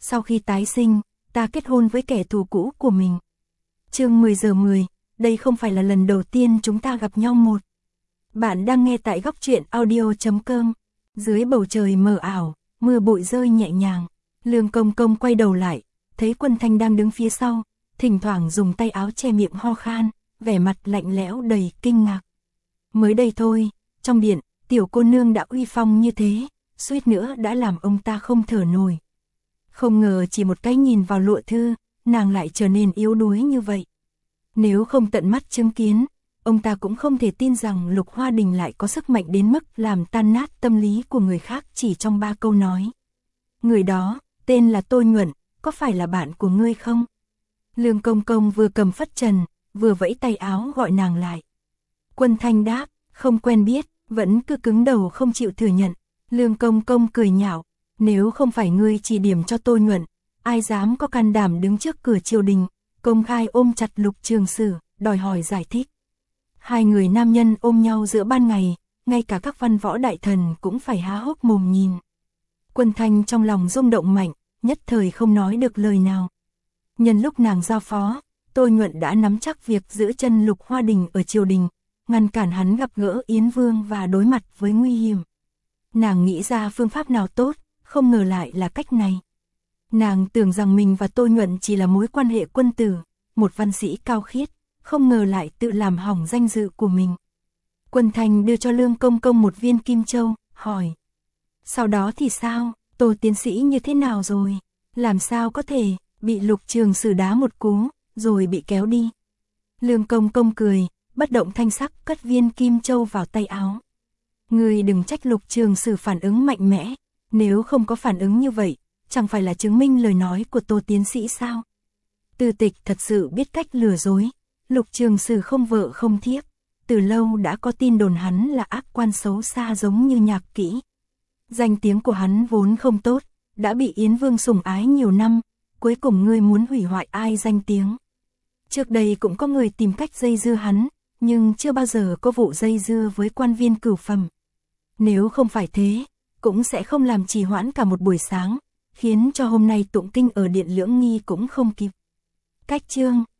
sau khi tái sinh, ta kết hôn với kẻ thù cũ của mình. Chương 10 giờ 10, đây không phải là lần đầu tiên chúng ta gặp nhau một. Bạn đang nghe tại góc truyện audio.com. Dưới bầu trời mờ ảo, mưa bụi rơi nhẹ nhàng, Lương Công Công quay đầu lại, thấy Quân Thanh đang đứng phía sau, thỉnh thoảng dùng tay áo che miệng ho khan, vẻ mặt lạnh lẽo đầy kinh ngạc. Mới đây thôi, trong điện, tiểu cô nương đã uy phong như thế, suýt nữa đã làm ông ta không thở nổi. Không ngờ chỉ một cái nhìn vào lụa thư, nàng lại trở nên yếu đuối như vậy. Nếu không tận mắt chứng kiến, ông ta cũng không thể tin rằng Lục Hoa Đình lại có sức mạnh đến mức làm tan nát tâm lý của người khác chỉ trong 3 câu nói. Người đó, tên là Tôi Nhuận, có phải là bạn của ngươi không? Lương Công Công vừa cầm phất trần, vừa vẫy tay áo gọi nàng lại. Quân Thanh đáp, không quen biết, vẫn cứ cứng đầu không chịu thừa nhận. Lương Công Công cười nhạo, nếu không phải ngươi chỉ điểm cho Tôi Nhuận, ai dám có can đảm đứng trước cửa triều đình, công khai ôm chặt Lục Trường Sử, đòi hỏi giải thích. Hai người nam nhân ôm nhau giữa ban ngày, ngay cả các văn võ đại thần cũng phải há hốc mồm nhìn. Quân Thanh trong lòng rung động mạnh, nhất thời không nói được lời nào. Nhân lúc nàng giao phó, Tôi Nhuận đã nắm chắc việc giữ chân Lục Hoa Đình ở triều đình, ngăn cản hắn gặp gỡ Yến Vương và đối mặt với nguy hiểm. Nàng nghĩ ra phương pháp nào tốt, không ngờ lại là cách này. Nàng tưởng rằng mình và Tôi Nhuận chỉ là mối quan hệ quân tử, một văn sĩ cao khiết, không ngờ lại tự làm hỏng danh dự của mình. Quân Thanh đưa cho Lương Công Công một viên kim châu, hỏi. Sau đó thì sao, Tô tiến sĩ như thế nào rồi? Làm sao có thể, bị Lục Trường Sử đá một cú, rồi bị kéo đi? Lương Công Công cười, bất động thanh sắc cất viên kim châu vào tay áo. Ngươi đừng trách Lục Trường Sử phản ứng mạnh mẽ, nếu không có phản ứng như vậy, chẳng phải là chứng minh lời nói của Tô tiến sĩ sao? Tư Tịch thật sự biết cách lừa dối, Lục Trường Sử không vợ không thiếp, từ lâu đã có tin đồn hắn là ác quan xấu xa giống như Nhạc Kỹ. Danh tiếng của hắn vốn không tốt, đã bị Yến Vương sủng ái nhiều năm, cuối cùng ngươi muốn hủy hoại ai danh tiếng. Trước đây cũng có người tìm cách dây dưa hắn, nhưng chưa bao giờ có vụ dây dưa với quan viên cửu phẩm. Nếu không phải thế, cũng sẽ không làm trì hoãn cả một buổi sáng, khiến cho hôm nay tụng kinh ở Điện Lưỡng Nghi cũng không kịp. Cách chương